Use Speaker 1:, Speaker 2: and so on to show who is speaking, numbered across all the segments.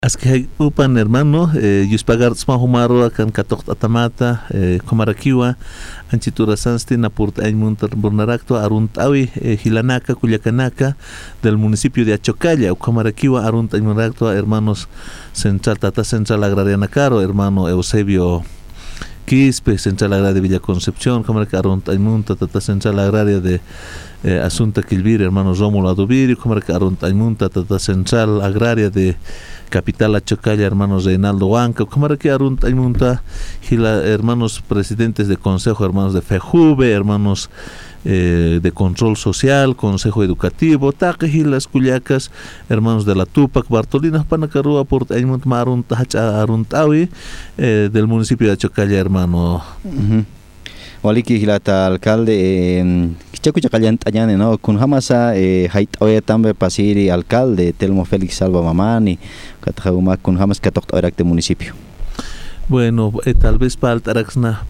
Speaker 1: Asque upan hermano, yuspagar tsma humaro kan katok atamata, komarakiwa, anchitura sansti napurt muntar burnarakto aruntawi hilanaka culiacanaka del municipio de Achocalla, komarakiwa arunt munrakto hermanos central tata central agrariana caro, hermano Eusebio Quispe, central agraria de Villa Concepción, Comarca arunt munta tata central agraria de Asunta Quilvir, hermanos Rómulo Adubiri, Comarca arunt munta tata central agraria de Capital Achocalla, hermanos Reinaldo Huanca, como que Arunta y Munta, hermanos presidentes de consejo, hermanos de FEJUVE, hermanos de control social, consejo educativo, Taquejilas, Culiacas, hermanos de la Tupac, Bartolina, Panacarúa, por Aymunt Marunta, Aruntawi, del municipio de Achocalla, hermano.
Speaker 2: Waliki hilata alcalde kichakucha callant allane no kun hamasa hait oya tambe pasiri alcalde Telmo Félix Salva Mamani katjauma kun hamas katokt orak de municipio.
Speaker 1: Bueno, tal vez para Altaraxna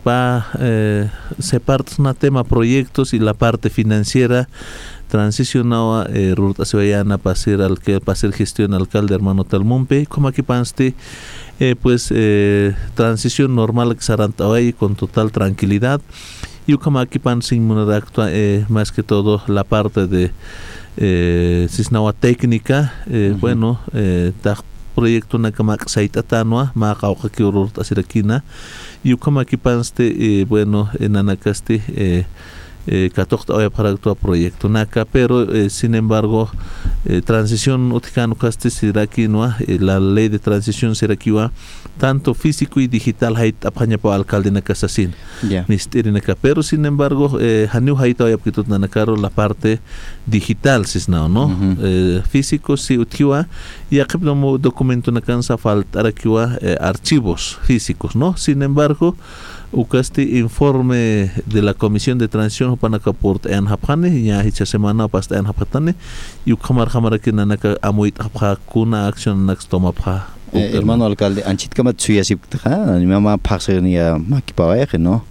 Speaker 1: se parte tema proyectos y la parte financiera transicionaba Ruta Sevillana para ser gestión alcalde hermano Talmumpe, como aquí panste pues transición normal que saranta hoy con total tranquilidad y como aquí pan sin actua más que todo la parte de cisnawa técnica bueno proyecto na kama saita tanwa makauka ki ururta sirakina y como aquí panste bueno en anakaste katokta oya para tu proyecto naka pero sin embargo transición uticano caste sirakina la ley de transición sirakiwa tanto físico y digital hait apaña pa alcalde naka sasin misterio naka pero sin embargo hanu hait oya pitut nanakaro la parte digital sisnao no físico si utiwa y akibno documento nakansa faltara kiwa archivos físicos no sin embargo ucaste informe de la comisión de transición panaka port en hapane ya hicha semana pasta en hapatane y ukamar que nanaka amuit hapha kuna acción nax toma pha
Speaker 2: hermano alcalde anchit kamat suyasip ha ni mama paxernia makipawaje no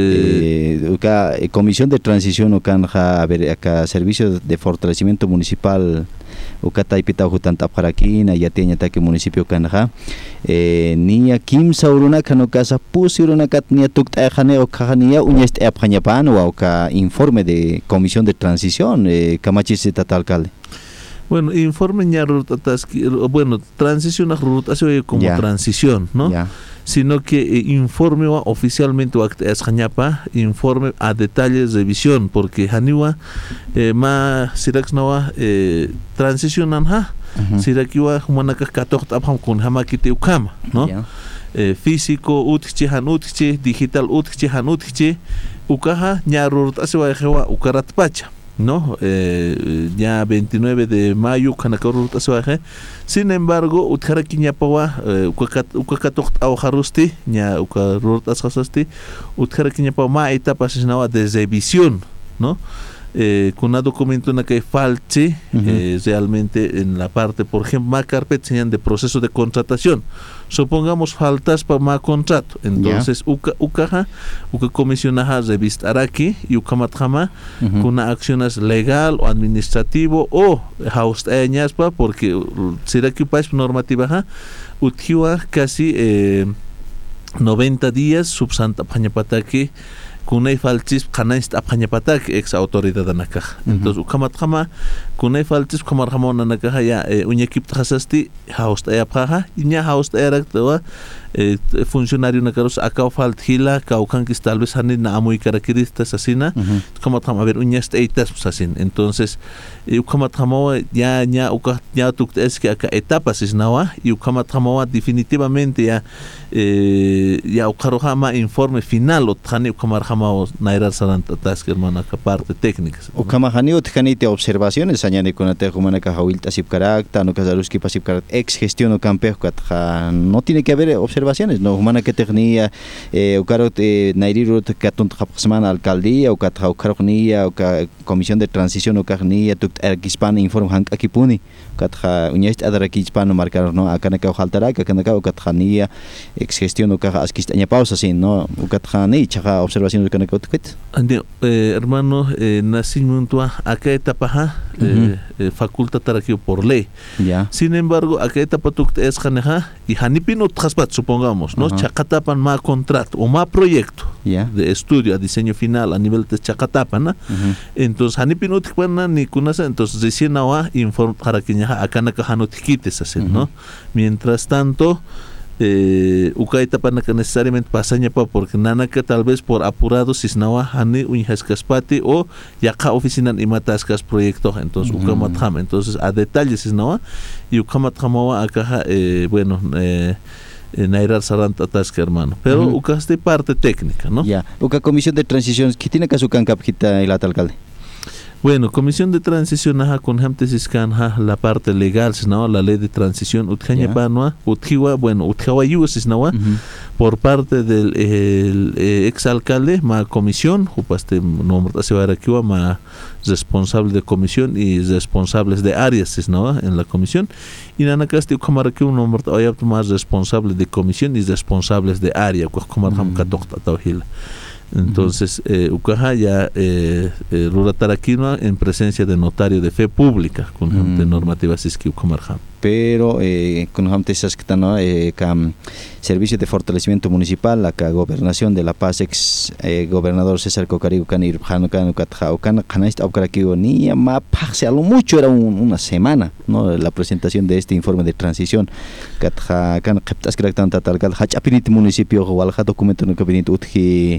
Speaker 2: comisión de transición ukan a ver acá servicio de fortalecimiento municipal ukatay pitaw hutan taparakin ya tiene ataque municipio kanha niya kim sauruna kanokasa pusiruna katnia tukta khane o khania unyest aphanyapan o ka informe de comisión de transición kamachis tata alcalde.
Speaker 1: Bueno, informe ya bueno, transición a ruta se como transición, ¿no? Sino que informe oficialmente es Jañapa, informe a detalles de visión, porque Haniwa ma siraxnawa transición anja, sirakiwa humanaka katok abham kun hamakite ukama, ¿no? Físico utchi han utchi, digital utchi han utchi, ukaha ñarurt asewa ukarat pacha. No, ya 29 de mayo kanakorut aswaje. Sin embargo, utjaraki ñapawa ukakatok awjarusti ña ukarut asjasasti utjaraki ñapawa ma etapa sinawa desde visión, ¿no? Con un documento en la que falte realmente en la parte, por ejemplo, más carpet señal de proceso de contratación. Supongamos faltas para más contrato. Entonces, uka comisionaja revistar aquí y ukamatjama con una acciones legal o administrativo o hausteñas porque será que país normativa utiwa casi 90 días subsanta pañapataki kunay faltis kanayst apañapatak ex autoridad anaka. Entonces ukamatjama kunay faltis kamarjamon anaka ya uñekip trasasti haust ayapja iña haust ayraktawa funcionario nakaros acá faltila kaukankis tal vez hanin na amuy características asina ukamatjama a ver uñast eitas asin. Entonces ukamatjama ya tukt es que acá etapas isnawa y ukamatjama definitivamente ya ukarojama informe final o tjani ukamarjama nairar saranta task hermana ka parte técnicas
Speaker 2: ukamajani utjanite observaciones añane con ate humana ka hawilta sip karakta no kazaruski pasip karak ex gestión o campejo no tiene que haber observaciones observaciones, ¿no? Humana que tenía, ucarot, Nairirut, Katunt Hapsman, alcaldía, ucarnia, comisión de transición, ucarnia, tukt Erkispana, informe Hank Akipuni, Katja, Uñest Adarakispano, marcar, ¿no? Akanaka, Haltarak, Akanaka, Ukatjania, ex gestión, Ukaja, Askistaña pausa, sin, ¿no? Ukatjani, Chaja, observaciones, Ukanaka,
Speaker 1: hermano, nacimiento acá etapa facultad taraquio por ley. Sin embargo, acá etapa es janeja y hanipino traspat, supongamos, ¿no? Chacatapan más contrato o más proyecto de estudio a diseño final a nivel de Chacatapan, ¿no? Entonces hanipino tikwana ni kunasa, entonces recién ahora informa para que acá nakajano tiquites hacen, ¿no? Mientras tanto ukaita panaka necesariamente pasaña pa porque nanaka tal vez por apurado sisnawa hani unhascaspati o yaka oficina imatascas proyecto entonces ukamatham entonces a detalle sisnawa y ukamathamawa acá bueno Nairar Saranta Tasca, hermano, pero ukaste parte técnica, ¿no?
Speaker 2: Ya, uka comisión de transición, ¿qué tiene que su cancapjita el alcalde?
Speaker 1: Bueno, comisión de transición con hamtesis la parte legal, ¿no? La ley de transición utjaña panua, utjiwa, bueno, utjawa yusis, ¿no? Por parte del ex alcalde, ma comisión, jupaste nombre se va a ma responsable de comisión y responsables de áreas, ¿no? En la comisión. Y nanacasti ukamarakiu nombre más responsable de comisión y responsables de área, kumarham katokta tawhil. Entonces, Ucaja ya Rurataraquino en presencia de notario de fe pública con de normativa Siski Ucamarjam.
Speaker 2: Pero con Hamtesas que no Servicio de Fortalecimiento Municipal, la Gobernación de La Paz, ex gobernador César Cocarigo Canir Hanukan Katjaucan, Hanast Aucaraquigo, ni ma pase a lo mucho era una semana, ¿no? La presentación de este informe de transición. Katjacan Kaptas Kraktan Tatalgal, Hachapinit municipio, Walha documento no cabinet Utji,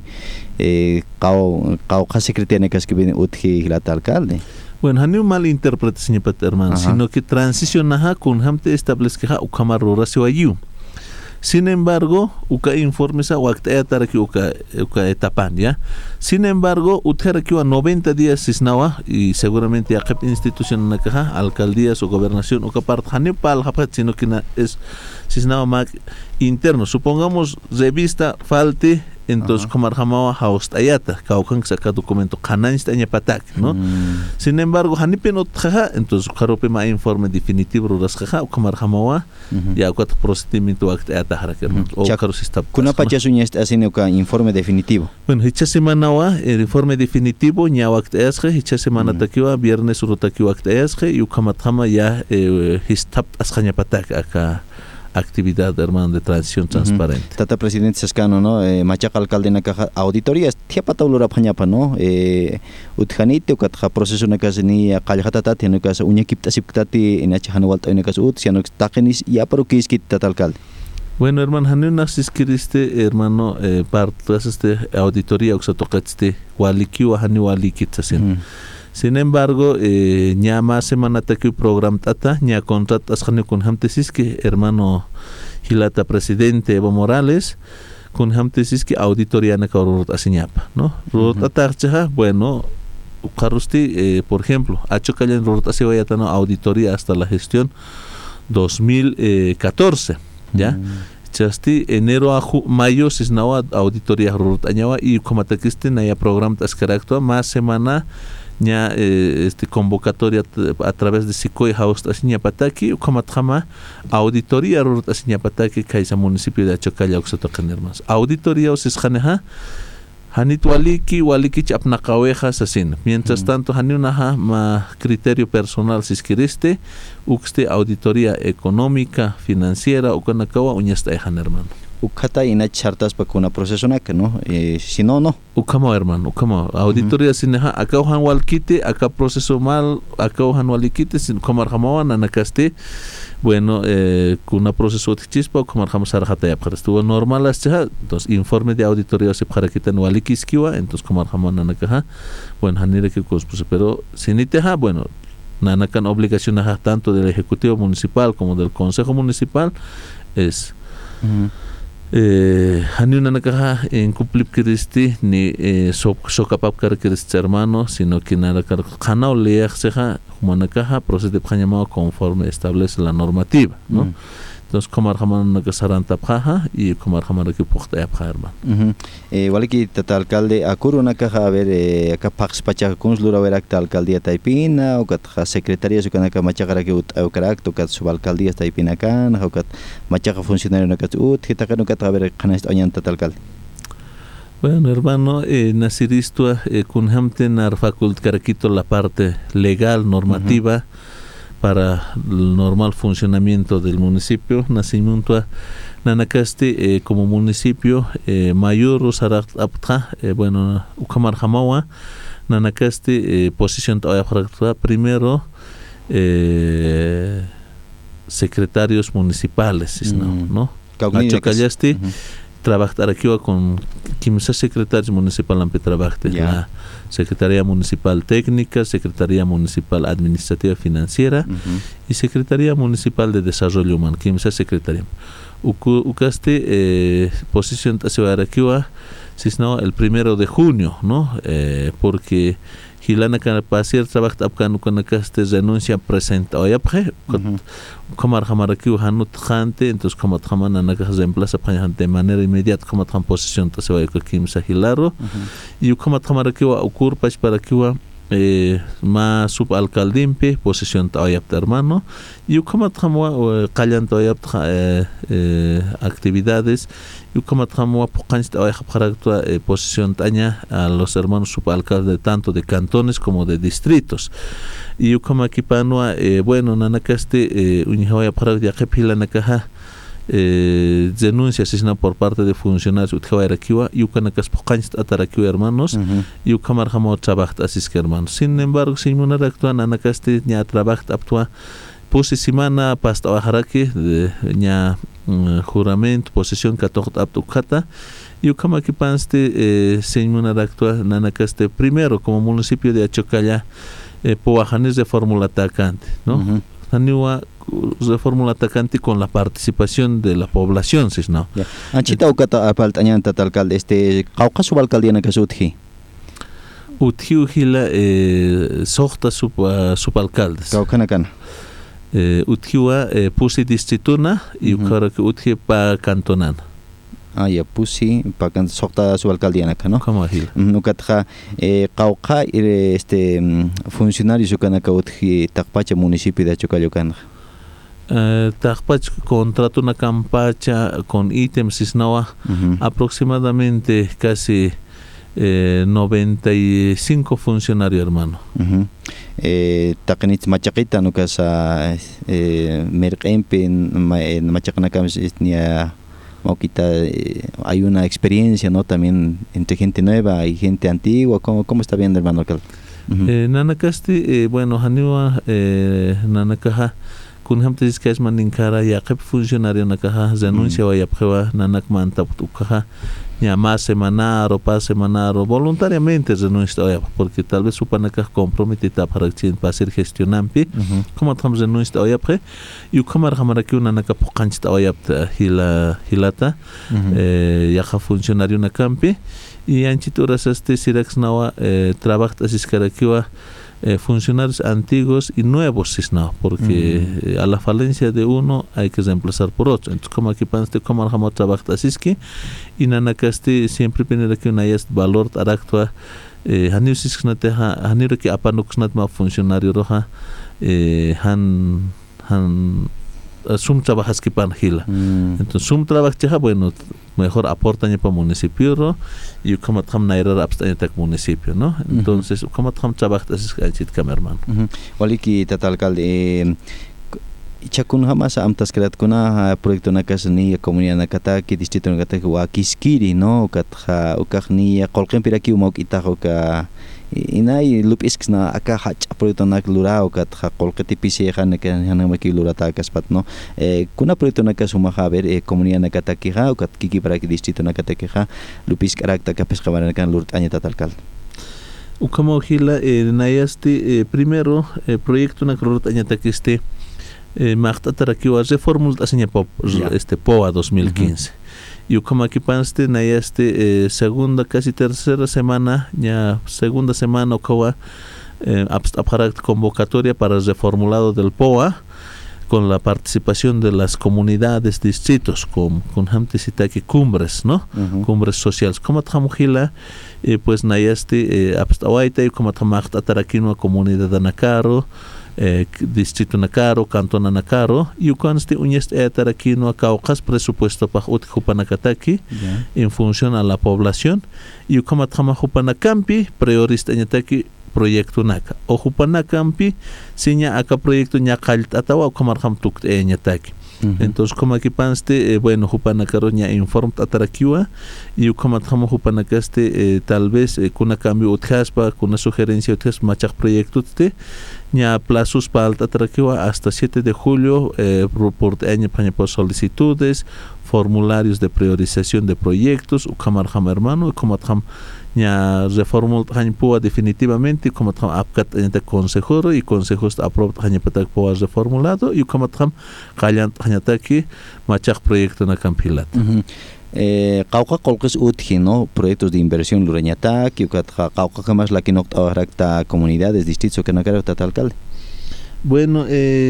Speaker 2: Kau secretaria que viene Utji Hilata alcalde.
Speaker 1: Bueno, no mal interpreta, señor hermano, sino que transicionaja con hamte establezca ucamarrora se ayu. Sin embargo, uka informes a wakta que uka etapan, ¿ya? Sin embargo, utjera que a 90 días sisnawa y seguramente a institución na caja, alcaldías o gobernación uka part hanipal hapat, sino que es sisnawa más interno. Supongamos revista falte entonces como arjamawa haust ayata kaukan saca documento kananista aña patak, ¿no? Sin embargo hanipeno tjaja entonces karope ma informe definitivo ruras jaja como arjamawa ya cuatro procedimiento ayata haraker o karosista
Speaker 2: kuna pachasuña está haciendo informe definitivo.
Speaker 1: Bueno, esta semana el informe definitivo ya waqt asge esta semana takiwa viernes urutakiwa waqt asge y ukamatjama ya histap asjaña patak acá actividad, hermano, de transición transparente.
Speaker 2: Tata presidente Sascano, ¿no? Machaca alcalde na caja auditorías, tiapa taulura pañapa, ¿no? Utjanite o katja proceso na casa ni caljatata tiene casa uña kiptasiptati en achano walta en casa ut siano takenis ya pero que es que tata alcalde.
Speaker 1: Bueno, hermano, hanno nasiskriste, hermano, partas auditoría oxa tocaste waliki o hani walikitsasen. Sin embargo, ña más semana que programa tata, ña contratas con hamtesis que hermano Hilata presidente Evo Morales, con hamtesis que auditoría na caurut asiñapa, ¿no? Rota bueno, Carusti, por ejemplo, ha chocado en Rota no auditoría hasta la gestión 2014, ¿ya? Chasti enero a mayo se nawa auditoría Rota añaba y como taquiste naya programa tascaractua más semana ña convocatoria a través de Sicoy House asiña pataki o como trama auditoría rurut asiña pataki kaisa municipio de Achocalla oxotocan hermanos auditoría o sisjaneja hanit waliki chapnaqawejas asin mientras tanto haniunaja ma criterio personal sisquiriste uxte auditoría económica financiera o kanakawa uñasta ejan hermano
Speaker 2: Ukata ina chartas para una proceso na que no si no
Speaker 1: ukamo hermano ukamo auditoría sineja acá han walkite acá proceso mal acá han walikite sin como arjamawan anakaste bueno con una proceso chispa como arjamos arjata ya para estuvo normal hasta entonces informe de auditoría se para quitar walikiskiwa entonces como arjamawan anakaja bueno hanire que cosas pero siniteja bueno nanakan obligación tanto del ejecutivo municipal como del consejo municipal es hani una nakaja en cumplir cristi ni socapap cristi hermano sino que nada canao leerseja como nakaja proceso de llamado conforme establece la normativa, ¿no? entonces comer jamón que saranta paja y comer jamón que puesta ya paja hermano.
Speaker 2: Vale que tata alcalde acuro una caja a ver acá pax pacha con lura ver acta alcaldía taipina o kat secretaria su kana machacara que ut au carácter kat subalcaldía taipina kan o kat machaca funcionario no kat ut kita kan kat a ver kana oñan tata alcalde.
Speaker 1: Bueno, hermano, Naciristo con gente nar facultad caraquito la parte legal, normativa, para el normal funcionamiento del municipio. Nacimiento Nanacasti como municipio mayor Usarat Apta, bueno, Ucamar Jamawa, Nanacasti posición primero secretarios municipales, ¿no? Achocallasti. Trabajar aquí con 15 secretarios municipales la Secretaría Municipal Técnica, Secretaría Municipal Administrativa Financiera y Secretaría Municipal de Desarrollo Humano, 15 secretarios. Ucaste posición hacia aquí si no el 1 de junio, ¿no? Porque Hilana can pasir trabajo apkan con este renuncia presente hoy apre como arhamaraque hanut jante entonces como tramana naga reemplaza de manera inmediata como tram posición se va a kimsa hilaro y como arhamaraque ocurre para que ma subalcaldimpe posición hoy hermano y como tramo callan hoy actividades y como tramo pocansta hoy posición taña a los hermanos subalcaldes tanto de cantones como de distritos y como aquí panua bueno nanacaste unihoya para ya que pila nakaha denuncias por parte de funcionarios utjawarakiwa y ukanacas pocansta atarakiwa hermanos y ukamar jamo trabaja así que hermanos sin embargo si una actúa nanacaste ya trabaja actúa puse semana pasta bajaraki ya juramento posesión catorta aptucata y ukama que panste sin una actúa nanacaste primero como municipio de Achocalla poajanes de fórmula atacante, ¿no? De fórmula atacante con la participación de la población, ¿sí? ¿No?
Speaker 2: Anchita ukata apaltañan alcalde cauca subalcaldía que sutji.
Speaker 1: Utji ujila sohta subalcaldes.
Speaker 2: Caucanacan.
Speaker 1: Utjiwa pusi distrituna y ukara que utji pa cantonana.
Speaker 2: Ya pusi pakan sokta subalcaldía ¿no?
Speaker 1: Como ahí.
Speaker 2: Nukatja cauca funcionarios ukanaka utji takpacha municipio de Achocallocan.
Speaker 1: Takpach contrata una campaña con ítems isnawa aproximadamente casi 95 funcionarios hermano.
Speaker 2: Takanit machaqita nukasa merqempe machaqnakamis isnia Mauquita, hay una experiencia, ¿no? También entre gente nueva y gente antigua. ¿Cómo está viendo, hermano alcalde?
Speaker 1: Nanacasti, bueno, Haniwa, Nanakaja, kun hamtis que es maninkara, ya que funcionario nakaja, renuncia o ya prueba, Nanak manta putukaja, ya más semanal o pas semanal o voluntariamente renuncia, porque tal vez su panaka comprometida para ser gestionante, como estamos renuncia o ya pre, y como arhamaraki una naka pocanchita o ya hilata, ya funcionario na campi, y anchituras sirex nawa trabaja así que funcionarios antiguos y nuevos, ¿no? Porque a la falencia de uno hay que reemplazar por otro. Entonces, como aquí panste como arjamo trabaja así que y nanacasti siempre viene aquí una valor aractua hanir sisnate hanir que apanuxnat ma funcionario roja han sum trabajas que pan gila. Entonces sum trabaja ya bueno mejor aportan para municipio y como tam naira abstaña tak municipio, ¿no? Entonces como tam trabaja es que hermano.
Speaker 2: Waliki tata alcalde chakun jamás amtas creat kuna proyecto na kasni comunidad nakata ki distrito nakata wa kiskiri no katha ukahni kolqen piraki umok itaho ka inai lupis na aka hach proyecto nak lura o katha kolqeti pisi han ke hanama ki lura ta kaspat no kuna proyecto nakasuma haber comunidad nakata ki ha o kat ki para ki distrito nakata ki ha lupis karakta ka pescaban kan lurt añeta alcalde
Speaker 1: ukamo hila nayasti primero proyecto na lurt añeta ki Magtataraki was reformul aseña POA 2015. Y como aquí panste na segunda casi tercera semana, ya segunda semana okawa convocatoria para el reformulado del POA. con la participación de las comunidades, distritos, con hamtisitaki cumbres, ¿no? Cumbres sociales. Como tramujila, pues nayasti, apstawaita, y como tramachta tarakino comunidad de Nakaro, distrito Nakaro, cantón Nakaro, y ukansti uñest tarakino caucas presupuesto para utjupanakataki, en función a la población, y como tramajupanacampi, priorista ñataki, proyecto naka o Jupanakampi siña acá proyecto ñakalt atawa kamarham tukt ñataki. Entonces como aquí panste bueno Jupanakaro ña inform atarakiwa y como tamo Jupanakaste tal vez kuna cambio utjaspa kuna sugerencia utjas machak proyecto te ña plazos para atarakiwa hasta 7 de julio por año por solicitudes, formularios de priorización de proyectos ukamarham hermano como tam ña reformul hañpua definitivamente como tam apkat ente consejero y consejos aprobado hañpatak poas reformulado y como tam qallant hañataki machak proyecto na campilat.
Speaker 2: Qawqa qolqis utji, ¿no? Proyectos de inversión lurañatak y qawqa kamas la kinok awrakta comunidades distritos que nakara alcalde.
Speaker 1: Bueno,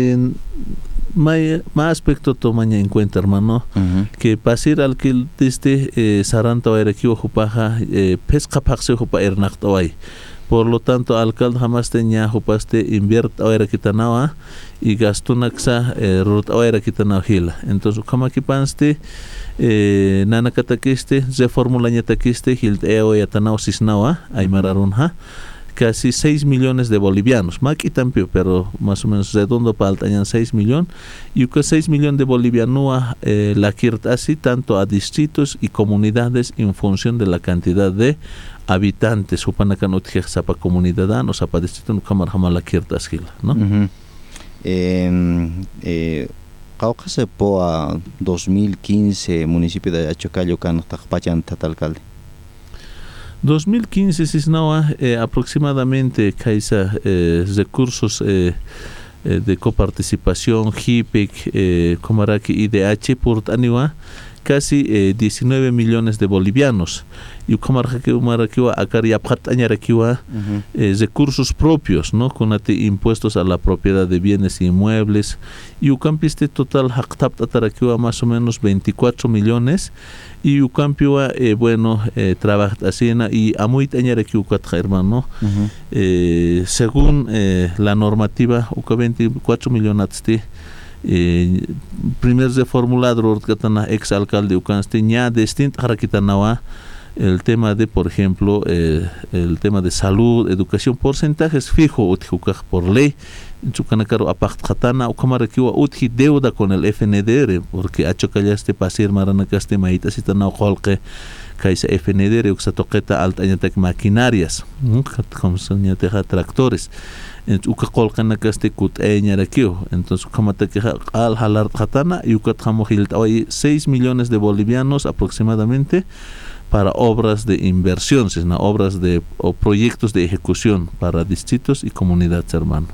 Speaker 1: más aspecto tomaña en cuenta, hermano, que pasir al que desde Saranta o Erequivo Jupaja, pesca paxe Jupa Ernactoay. Por lo tanto, alcalde jamás tenía Jupaste invierta o Erequitanawa y gastunaxa ruta o Erequitanao Gila. Entonces, como aquí panste, nanacataquiste, reformula ñataquiste, Gilt Eo Yatanao Cisnawa, Aymararunja. Casi 6 millones de bolivianos, maki tampio, pero más o menos redondo paltañan 6 millones, y que 6 millones de bolivianos la quiert así tanto a distritos y comunidades en función de la cantidad de habitantes, supanakan utjej sapa comunidad, o sapa distrito, no kamar la quiert así, ¿no?
Speaker 2: Caucase poa 2015 municipio de Achocayo can Tajpachan tatalcalde.
Speaker 1: 2015 Cisnawa aproximadamente caisa recursos de coparticipación HIPIC, Comaraki IDH por Taniwa casi 19 millones de bolivianos y Comarakiwa Akari Apatañarakiwa recursos propios, ¿no? Con impuestos a la propiedad de bienes y inmuebles y Ucampiste total Haktap Tatarakiwa más o menos 24 millones y Ucampiwa bueno trabaja así y Amuit Añarakiwa hermano según la normativa Uca 24 millones primer reformulado ex alcalde Ucanste ña distinto Harakitanawa el tema de por ejemplo el tema de salud, educación, porcentajes fijo utjukaj por ley chucanacaro apajtjatana o kamarakiwa utji deuda con el FNDR porque achocallaste pasir maranacaste maita sitana qolqe kaisa FNDR uxatoqeta altañatak maquinarias como son tractores uka qolqanacaste kut'eñarakio entonces kamataki al halar jatana y uka tjamojil 6 millones de bolivianos aproximadamente para obras de inversión, obras de o proyectos de ejecución para distritos y comunidades, hermano.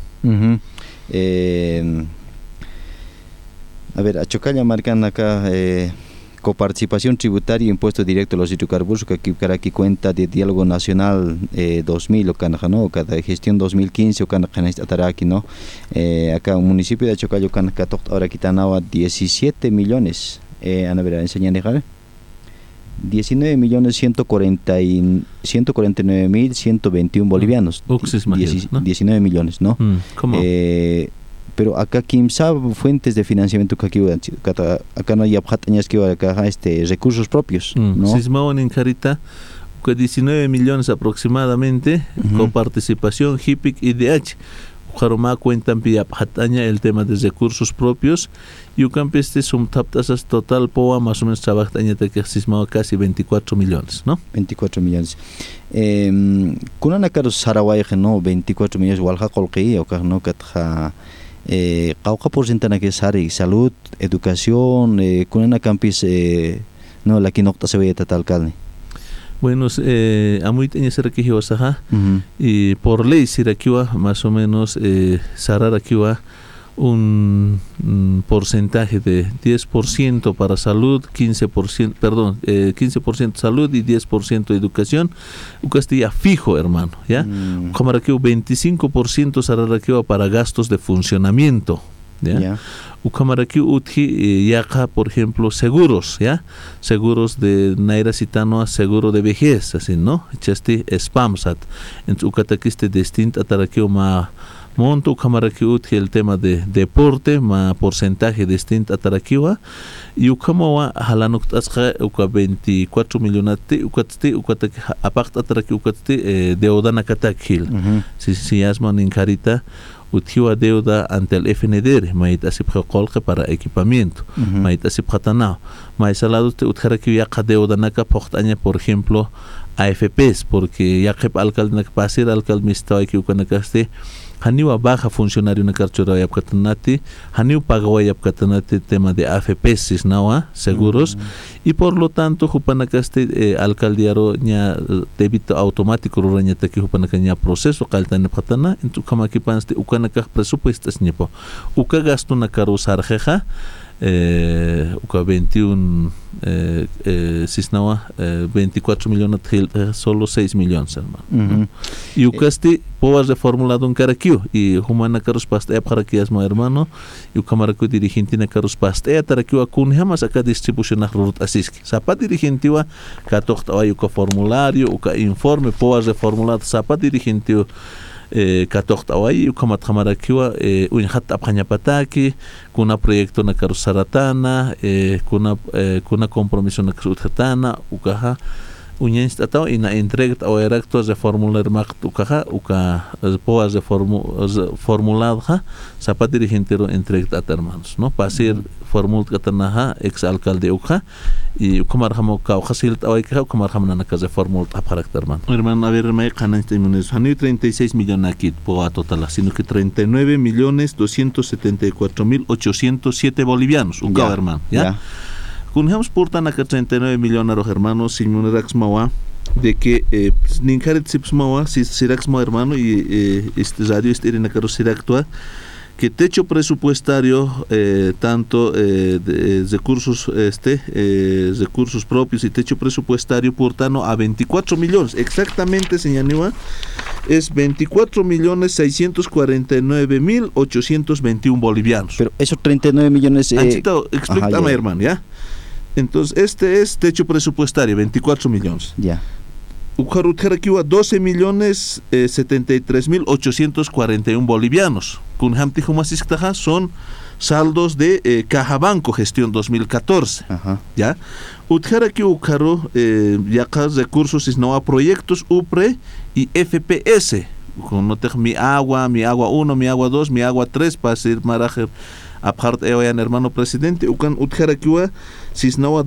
Speaker 2: A ver, a Chocalla marcan acá coparticipación tributaria y impuesto directo a los hidrocarburos, que aquí cuenta de diálogo nacional 2000 o ¿no? Cada gestión 2015 o ataraki, ¿no? Acá un municipio de Chocalla ahora quitanawa 17 millones. Ana ver, enseñan dejar 19.149.121 bolivianos. 19 millones, ¿no?
Speaker 1: ¿Cómo?
Speaker 2: Pero acá Kimsa fuentes de financiamiento que acá no hay acá recursos propios, ¿no?
Speaker 1: Sismao en Carita 19 millones aproximadamente con participación HIPIC y DH. Jaroma cuentan piyapjataña el tema de recursos propios y ucampeste sumtaptasas total poa más o menos trabajtaña te que sismao casi 24 millones, ¿no?
Speaker 2: 24 millones. Kunanakaros Saraway no 24 millones walja kolqi o no katja qauqa porcentana que sari salud, educación, kunanacampis no la kinokta se ve tal alcalde.
Speaker 1: Bueno, amuit en ese requisito y por ley sirakiwa más o menos sararakiwa un porcentaje de 10% para salud, 15% salud y 10% educación, Castilla fijo, hermano, ¿ya? Como aquí 25% sararakiwa para gastos de funcionamiento, ¿ya? Ukamaraki utji yaqa, por ejemplo, seguros, ¿ya? Seguros de Naira Citano, seguro de vejez, así, ¿no? Chasti spamsat. Entonces, ukatakiste distinta ataraki ma monto ukamaraki utji el tema de deporte, ma porcentaje distinto atarakiwa, y ukamawa halanuk tasqa uka 24 millonati, ukataki apart ataraki ukatati deuda nakatakil. Si yasman incarita utiwa deuda ante el FNDR, maitasi pqolqa para equipamiento, maitasi pqatanao. Maisalado te utjaraki yaqa deuda naka poqtaña, por ejemplo, AFPs, porque yaqep alcalde naka pasir alcalde mistawa ki ukanakaste haniwa baja funcionario na carchora yapkatanati, haniu pagawa yapkatanati tema de AFPs sisnawa seguros, y por lo tanto jupanakaste alcaldiaro nya débito automático ruraña taki jupanakaña proceso kaltane pqatana, entu kamaki panste ukanaka presupuestas ñepo uka gasto na karu sarjeja uka 21 sisnawa 24 millones solo 6 millones, hermano. Y ukasti povas reformulado un caraquio y humana carus paste para que asma, hermano, y ukamaraku dirigente na carus paste ataraquio akun jamás acá distribución rut asiski sapa dirigente wa katokta wa uka formulario uka informe povas reformulado sapa dirigente katokta away ukamat khamarakiwa unhat aphañapataki kuna proyecto na karusaratana kuna compromiso na karutatana ukaha uñenst ataw ina entrega o erectos de formular makt ukaha uka poas de formulada sapa dirigentero entrega at hermanos, no pasir formul katanaha ex alcalde uka y ukamar hamo ka khasil away ka ukamar hamna na kaze formul apharakter hermano. A ver, me canan este hani 36 millones aquí poa total, sino que 39.274.807 bolivianos uka, hermano, ya. Kunhams portan acá 39 millones de hermanos sin munerax mawa de que ninkaret sips mawa si sirax ma, hermano, y este radio este en acá siractua que techo presupuestario tanto de recursos recursos propios y techo presupuestario portano a 24 millones exactamente, señaniwa, es 24.649.821 bolivianos.
Speaker 2: Pero esos 39 millones
Speaker 1: explícame, hermano, ¿ya? Entonces, este es techo presupuestario, 24 millones.
Speaker 2: Ya.
Speaker 1: Ujarutjarakiwa 12.073.841 bolivianos. Con Hamti Humasisctaja son saldos de Caja Banco Gestión 2014. ¿Ya? Utjaraki Ucaro, yacas recursos isnoa proyectos UPRE y FPS. Con mi agua 1, mi agua 2, mi agua 3, para ser marajer. Aparte, hermano presidente, ukan utjarakiwa cisnawa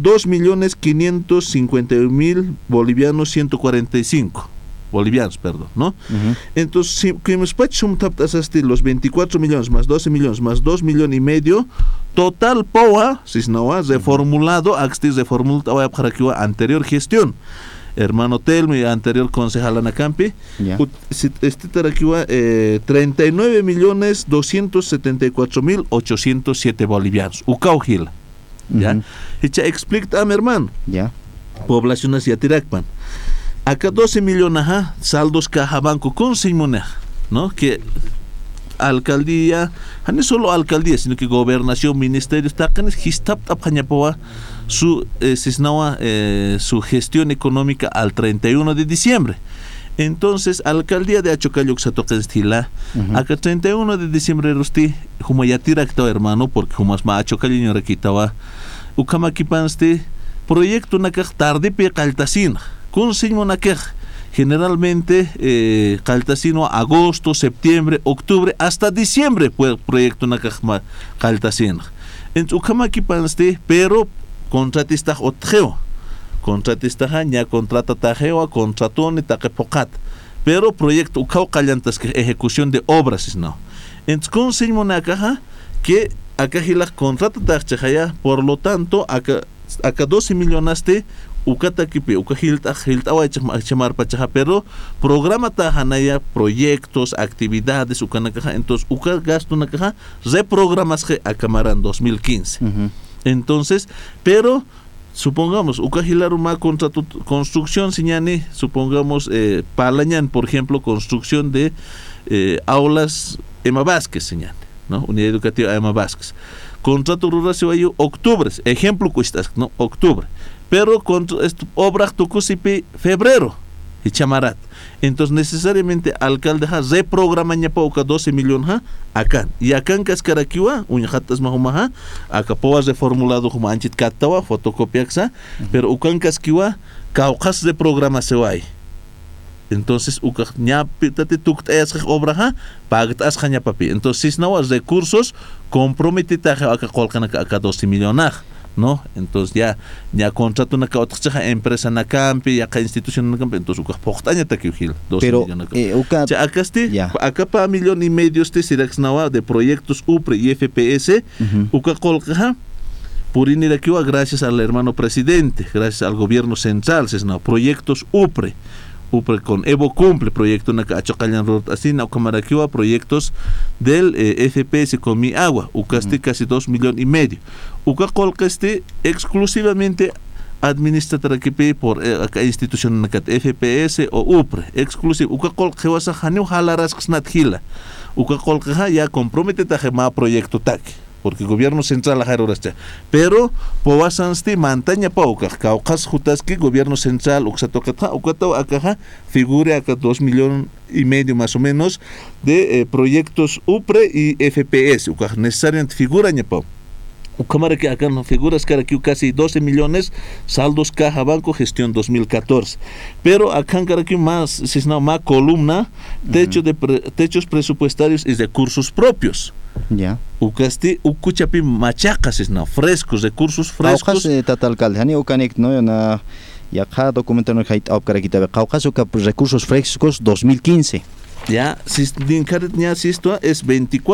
Speaker 1: 2.551.000 bolivianos 145 bolivianos, perdón, ¿no? Entonces, si los 24 millones más 12 millones más 2 millones y medio, total POA, cisnawa, reformulado, axtis reformulado apjarakiwa anterior gestión. Hermano Telmo y anterior concejal Anacampi, este tarakiwa 39.274.807 bolivianos. Ucaujil. ¿Ya? Echa explica a mi hermano.
Speaker 2: Ya.
Speaker 1: Población asiatiracpan. Acá 12 millones, saldos Caja Banco con Simonej, ¿no? Que alcaldía, no solo alcaldía, sino que gobernación, ministerios, tacanes, histap tapjañapoa su su gestión económica al 31 de diciembre. Entonces, alcaldía de Achocalluxatoquenstila, acá 31 de diciembre rusti, humayatirakta, hermano, porque humas ma Achocalliño requitaba, ukamakipanste, proyecto nakaj tarde pe caltasina, con signo nakaj. Generalmente caltasino agosto, septiembre, octubre, hasta diciembre pues proyecto nakaj caltasina. Entonces, ukamakipanste, pero contratista otgeo. Contratista ya contrata tajeo, contratone taquepocat. Pero proyecto ukao callantas que ejecución de obras no. Entonces consignmo nakaja que acá la contrata tajaya, por lo tanto acá 12 millones de ukatakipe ukahilta chamar pachaja, pero programa tajanaya proyectos, actividades ukanakaja, entonces uka gasto nakaja reprogramas que acamaran 2015. Entonces, pero supongamos, ukahilar uma contrato construcción señane, supongamos Palañan, por ejemplo, construcción de aulas Emma Vázquez señane, ¿no? Unidad Educativa Emma Vázquez. Contrato rural se va a octubre, ejemplo cuestas, ¿no? Octubre. Pero obra tucusipi febrero y chamarat. Entonces necesariamente alcalde reprograma ñapa 12 millones acá. Y acá en Cascaraquiwa, uñajatas mahumaha, acá poas reformulado como anchit katawa, fotocopiaxa, pero ucan Casquiwa, caucas de programa se va. Entonces ña pitate tuktas obra pagas jaña papi. Entonces no recursos comprometidos acá colcan acá 12 millones. ¿No? Entonces ya contrato una otra empresa na campi, ya institución na campi, entonces pochtaña ta kiujil 12 millones. Acá pa 1,5 millones sirax nawa de proyectos UPRE y FPS, uka colca purinira kiwa gracias al hermano presidente, gracias al gobierno central, proyectos UPRE con Evo Cumple, proyecto na Achocallan Road, así na Camaraquiwa, proyectos del FPS con Mi Agua, ucaste casi 2,5 millones. Uca colcaste exclusivamente administrada por institución na FPS o UPRE, exclusivo. Uca colcawasa haneu halaras xnathila. Uca colca ya compromete tajema proyecto taque. Porque el gobierno central la pero powasansti mantaña pauca caucas jutaski gobierno central uxatokata ukata acá figure acá 2,5 millones más o menos de proyectos UPRE y FPS uca necesariamente figura ñapau. Ucamara que acá no figuras que aquí casi 12 millones saldos caja banco gestión 2014, pero acá aquí más si no más columna techos presupuestarios y recursos propios.
Speaker 2: Ya.
Speaker 1: Ucasti ucuchapi machacas es no frescos recursos frescos.
Speaker 2: Tatalcal hani ucanik no na ya cada documento no hay operaquita caucas recursos frescos 2015.
Speaker 1: Ya, si esto es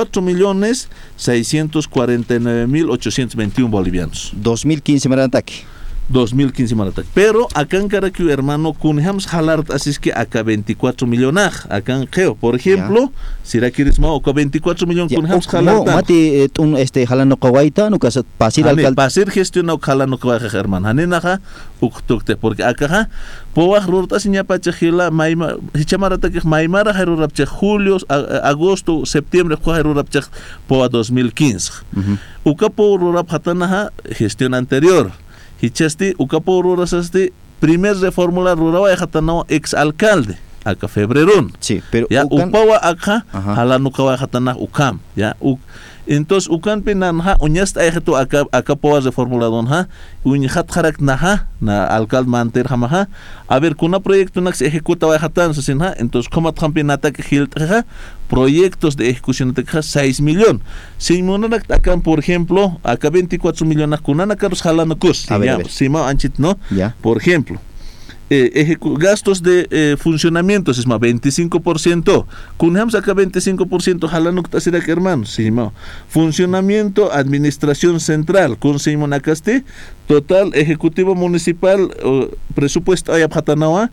Speaker 1: 24,649,821 bolivianos.
Speaker 2: 2015 marataque.
Speaker 1: 2015 marataque. Pero acá en Caracas, hermano, kunhams jalar, así es que acá 24 millones, acá en Geo, por ejemplo, si la quieres más, acá 24 millones kunhams jalar.
Speaker 2: No, mati jalano kawaita, no casa pasir alcalde.
Speaker 1: Pasir gestión jalano kawaita, hermano. Hanenaja, uktukte, porque acá poa rurta sinya pachajila maima hichamarata que maimara herurapche julio agosto septiembre herurapche poa 2015 ukapo rurap hatanaha gestión anterior hichasti ukapo rurasasti primer reformula ruraba hatanawa ex alcalde acá febrero
Speaker 2: sí pero
Speaker 1: ya upawa acá halanu kawa hatana ukam ya entonces ukan pinanha uñasta ejeto acá poa reformuladon ha uñhat kharak naha na alcalde manter hamaha a ver kuna proyecto nax ejecuta wa hatan sasinha entonces como tampinata que hiltra proyectos de ejecución de 6 millones sin monanak acá por ejemplo acá 24 millones kunana carus halano kus ya sima anchit no ya. Por ejemplo gastos de funcionamiento es más 25%. Kunhams acá 25% jalanuk tasira que hermano, sí, funcionamiento administración central con Simón Acaste, total ejecutivo municipal presupuesto ayapatanawa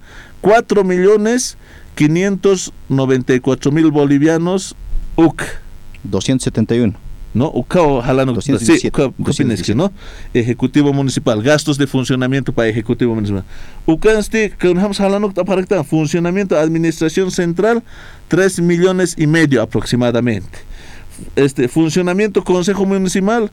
Speaker 1: 4,594,000 bolivianos UC
Speaker 2: 271.
Speaker 1: ¿no? Ucao jalano ¿no? Ejecutivo municipal, gastos de funcionamiento para ejecutivo municipal. Ucanste kunhams jalano taparakta funcionamiento administración central 3,5 millones aproximadamente. Funcionamiento consejo municipal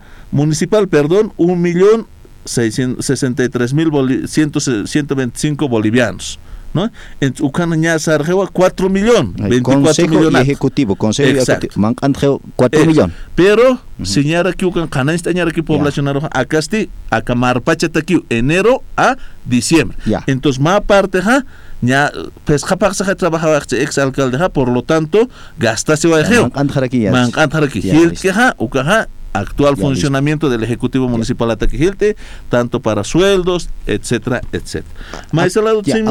Speaker 1: 1,663,125 bolivianos. ¿No? En Ucanaña Sarjewa 4 millones, 24 millones.
Speaker 2: Ejecutivo, consejo ejecutivo, mancan 4 millones.
Speaker 1: Pero señala que Ucan Canán estañara aquí población acá acá marpacha aquí enero a diciembre. Entonces más aparte ya pues japaksa trabajaba ex alcalde por lo tanto gastase va ejeo. Mancan aquí. Ucaja actual funcionamiento del Ejecutivo Municipal de Ataquijilte, tanto para sueldos, etcétera, etcétera. Más al lado de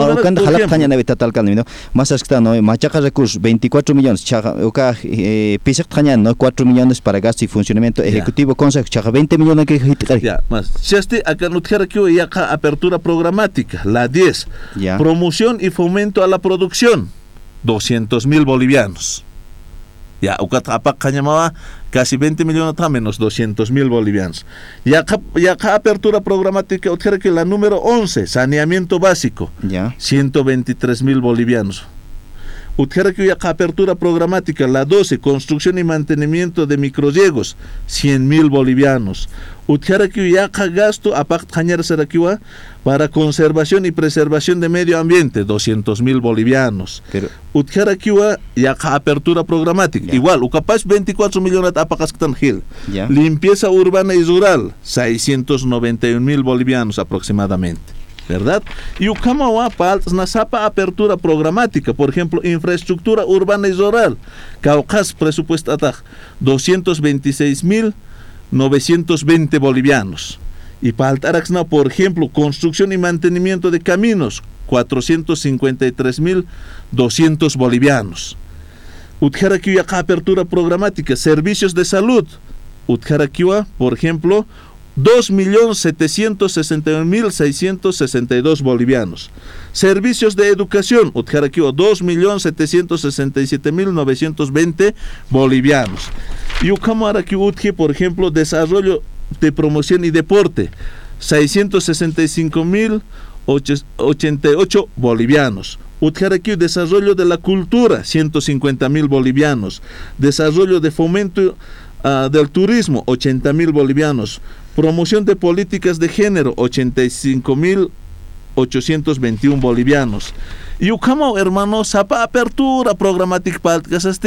Speaker 2: más hasta no machaca recursos 24 millones, pisak no 4 millones para gasto y funcionamiento ejecutivo consejo 20 millones que
Speaker 1: ya más. Chaste acá no tijera que ya apertura programática, la 10. Promoción y fomento a la producción 200,000 bolivianos. Ya, Ucatapac llamaba casi 20 millones menos 200,000 bolivianos. Ya acá apertura programática, otra que la número 11, saneamiento básico, 123,000 bolivianos. Utjarakiuya apertura programática, la 12, construcción y mantenimiento de microriegos, 100.000 bolivianos. Utjarakiuya gasto apactañar para conservación y preservación de medio ambiente, 200.000 bolivianos. Utjarakiuya ya apertura programática, igual, capaz 24 millones apacastan gil. Limpieza urbana y rural, 691.000 bolivianos aproximadamente. ¿Verdad? Y Ucamawa Nasapa apertura programática, por ejemplo, infraestructura urbana y rural, Caucas presupuesto 226.920 bolivianos. Y Paltaraxna, por ejemplo, construcción y mantenimiento de caminos, 453.200 bolivianos. Utjarakiwa apertura programática, servicios de salud, Utjarakiwa, por ejemplo, 2.761.662 bolivianos. Servicios de educación, Utjarakiwa, 2.767.920 bolivianos. Y Ucamaraki Utje, por ejemplo, desarrollo de promoción y deporte, 665.088 bolivianos. Utjarakiwa, desarrollo de la cultura, 150.000 bolivianos. Desarrollo de fomento del turismo, 80.000 bolivianos. Promoción de políticas de género, 85.821 bolivianos. Y Ucamo, hermano, Sapa apertura programática para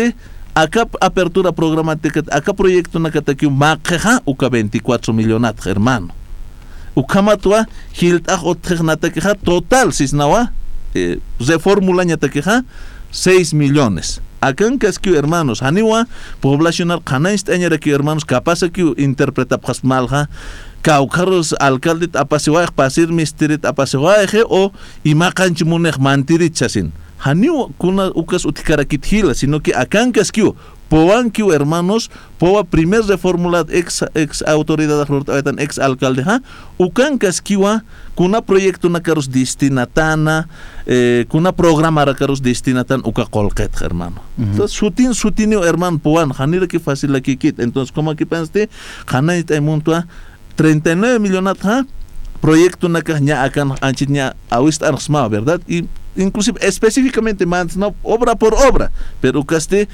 Speaker 1: acá apertura programática, acá proyecto nakataki maqueja, uka 24 millones, hermano. Ucama tua, hiltah otjernatakeja, total, sisnawa, reformula ñatakeja, 6 millones. Acá en Casquio, hermanos, Haniwa, poblacional, Canaist, hermanos, capaz que interpreta Pasmalja, Caucaros, alcalde, apasiwaj, pasir misterit, apasiwaj, o imacanchimunech mantirichasin. Haniwa, kuna ucas utikarakit sino que acá en Casquio, Poanquio, hermanos, Poa primer reformulado ex autoridad, ex alcalde, ucan Casquiwa, kuna proyecto na caros destinatana, kuna programa caros destinatan uca colquet, hermano. Entonces, sutinio, hermano, Poan, hanira que fácil la kikit. Entonces, como aquí pensaste, hanait montua 39 millones, proyecto na caña acan anchitña awist arsma, ¿verdad? Y inclusive específicamente más, no, obra por obra, pero caste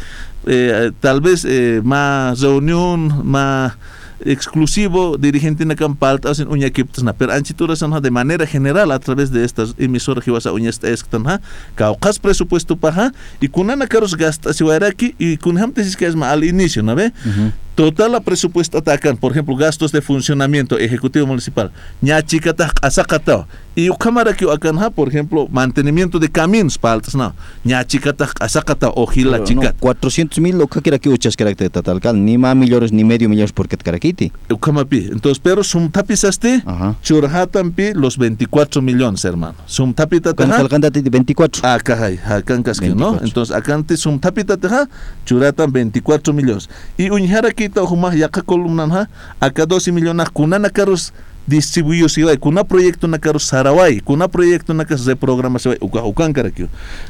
Speaker 1: tal vez más reunión, más exclusivo dirigente na campalta hacen uña kiptasna, pero anchituras de manera general a través de estas emisoras que vas a uña estan caucas presupuesto paja y kunana caros gastas si aquí y kunhamtes que es al inicio, ¿no ve? Total la presupuesto atacan, por ejemplo, gastos de funcionamiento ejecutivo municipal, ñachicata asacata y cámara que acá, por ejemplo, mantenimiento de caminos paltas, no, ñachicata asacata o gila chicat.
Speaker 2: 400.000 lo que quiera que uchas carácter total, ni más millones ni medio millones porque te carakiti.
Speaker 1: Entonces, pero sum tapizaste, churhatampi los 24 millones, hermano. Sum tapita
Speaker 2: de 24.
Speaker 1: Acá en Casquio, ¿no? Entonces, acá antes sum tapita churatan 24 millones. Y unjara kita humah yaka columna acá 12 millones kunana caros distribuyo si va kuna proyecto na caros Saraway, kuna proyecto na caros de programación ucan carakio.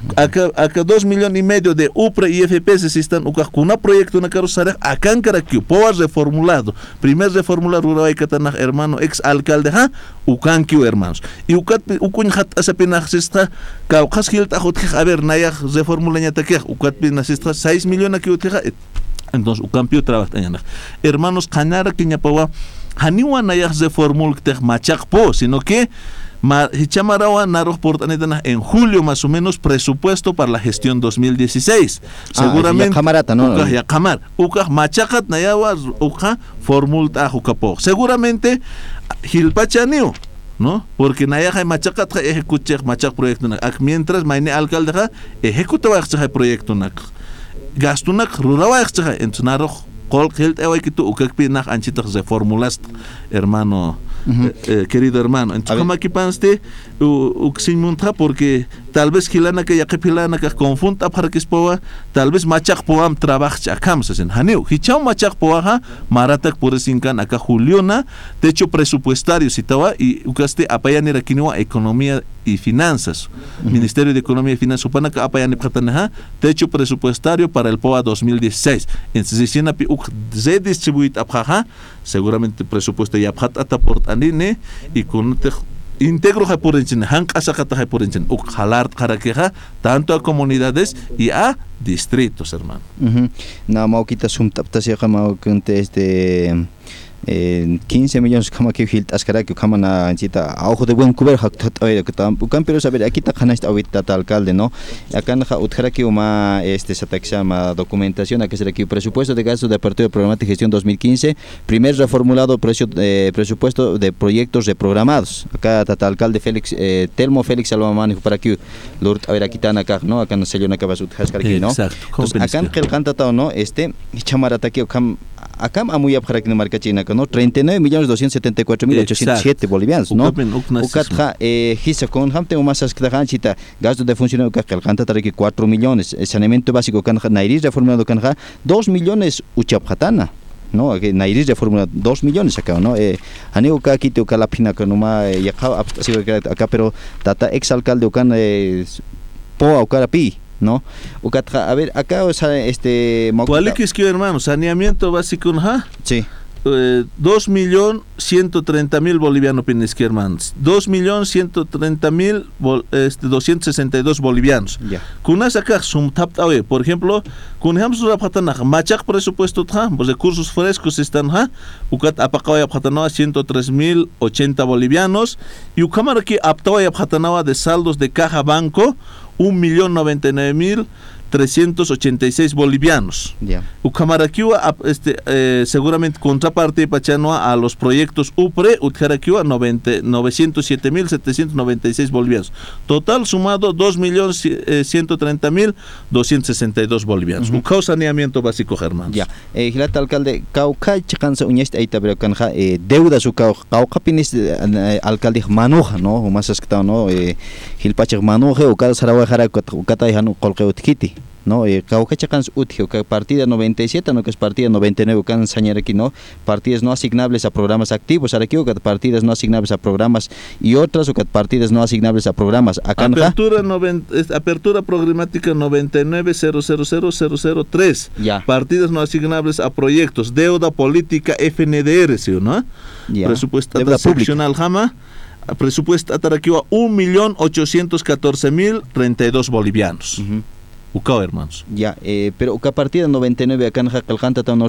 Speaker 1: Acá 2 millones y medio de UPRA y FPS sistan kuna proyecto na caros Saraway acá carakio, poas reformulado. Primer reformulado Uruguay katana hermano ex alcalde ucan kio hermanos. Y ukun hat asapina sista caucas hilta a ver naya reformulaña taque ucat pina sista 6 millones que utija. Entonces, ucampio trabaja. Hermanos, canara que ñapawa, haniwa nayas de formul que machakpo, sino que Hichamarawa naros portanetana en julio más o menos presupuesto para la gestión 2016. Seguramente
Speaker 2: ya camarata, ¿no?
Speaker 1: Ya camar. Uka machakat nayawa uka formulta jukapo. Seguramente hilpachaniu, ¿no? Porque nayaja machakat ejecutar machak proyecto nak. Mientras maine alcalde ejecutaba este proyecto nak. Gastunak rurawa extra entonaro col geld ewakitu ukakpinak anchitak de formulas hermano querido hermano entonces como aquí panste uxinmunta porque tal vez kilana que yakipilana que confunda para que spoa tal vez machak poam trabaja camsasen haniu hichau machak poaja maratak por sinkan acá juliona techo presupuestario sitawa y ukaste apayanira kinua economía y finanzas Ministerio de Economía y Finanzas supanaka apayan techo presupuestario para el POA 2016 entonces si se distribuye apjaja seguramente presupuesto ya apjat ataport anine y con íntegro Jaipurinchen, Hankasakata Jaipurinchen, Ukhalart Karakeja, tanto a comunidades y a distritos, hermano.
Speaker 2: Na mauquita sumtaptasia este 15 millones kama que hilt askara que kama na anchita ojo de buen cuber haktat oye que tam ukan pero saber aquí ta canasta ahorita alcalde no acá na utkara que uma sataxama documentación que será aquí presupuesto de gastos de apertura de programática y gestión 2015 primer reformulado presupuesto de proyectos reprogramados acá tata alcalde Félix Telmo Félix Alvamani para que lord a ver aquí tan acá no acá no se le una cabeza utkara que no acá el canta no chamarata que acá amuya para que no marca china no 39.274.807 bolivianos no ukatja hisa con hamte umasas kdaganchita gasto de funcionamiento que alcanta tariki 4 millones saneamiento básico kan nairis reformado kan 2 millones uchapjatana no que nairis reformado 2 millones acá no aneo ka kito ka la pina que no ma ya acá pero tata ex alcalde kan po au karapi no ukatja a ver acá o sea
Speaker 1: ¿cuál es que hermano saneamiento básico
Speaker 2: sí
Speaker 1: 2.130.000 bolivianos pinesque hermanos 2.130.262 bolivianos kunas acá sumtaptawe por ejemplo kunham surapatana machak presupuesto los recursos frescos están ukat apakawaya patanawa 103.080 bolivianos y ukamara que aptawaya patanawa de saldos de caja banco 1.099.386 bolivianos. Ucamaraquiwa seguramente contraparte pachanoa a los proyectos UPRE Utjaraquiwa 907.796 bolivianos. Total sumado 2.130.262 bolivianos. Un saneamiento básico, Germán.
Speaker 2: Ya. Gilata alcalde, Cauca Chacansa Uñesta Aitabra Canja, deuda su Cauca Pinis alcalde Manoja, ¿no? Más esctado, ¿no? Gilpachak Manoja, o cada Sarawajara, Ucatayano, Colqueutkiti. No, Cauca Chacans Utio, que partida 97, no que es partida 99, can sañar aquí, no, partidas no asignables a programas activos, ahora aquí, o que partidas no asignables a programas y otras, o que partidas no asignables a programas. Acá
Speaker 1: apertura programática 99000003.
Speaker 2: Ya.
Speaker 1: Partidas no asignables a proyectos, deuda política FNDR, ¿sí o no?
Speaker 2: Ya.
Speaker 1: Presupuesto seccional Jama. Presupuesto ataraquiwa 1.814.032 bolivianos. Ucao, hermanos.
Speaker 2: Ya, pero a partir de 99 acá en Jacalcanta no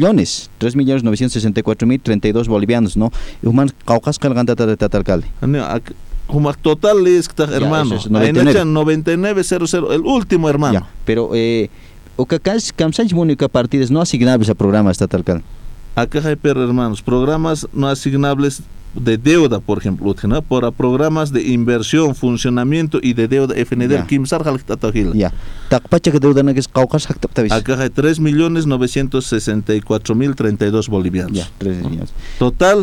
Speaker 2: 3.964.032 bolivianos, ¿no? Y human Caucas Calcanta de alcalde.
Speaker 1: Total es hermano. 99.00 el último hermano.
Speaker 2: Ya, pero Camsanch Mónica partidas no asignables a programas alcalde.
Speaker 1: Acá hay hermanos, programas no asignables de deuda, por ejemplo, ¿no? Por programas de inversión, funcionamiento y de deuda FNDR, Kimsar Jaltatahil.
Speaker 2: Ya. Takpacha que deuda que es Caucas Jaltatahil.
Speaker 1: Acá hay 3.964.032 bolivianos.
Speaker 2: Ya, 3 millones.
Speaker 1: Total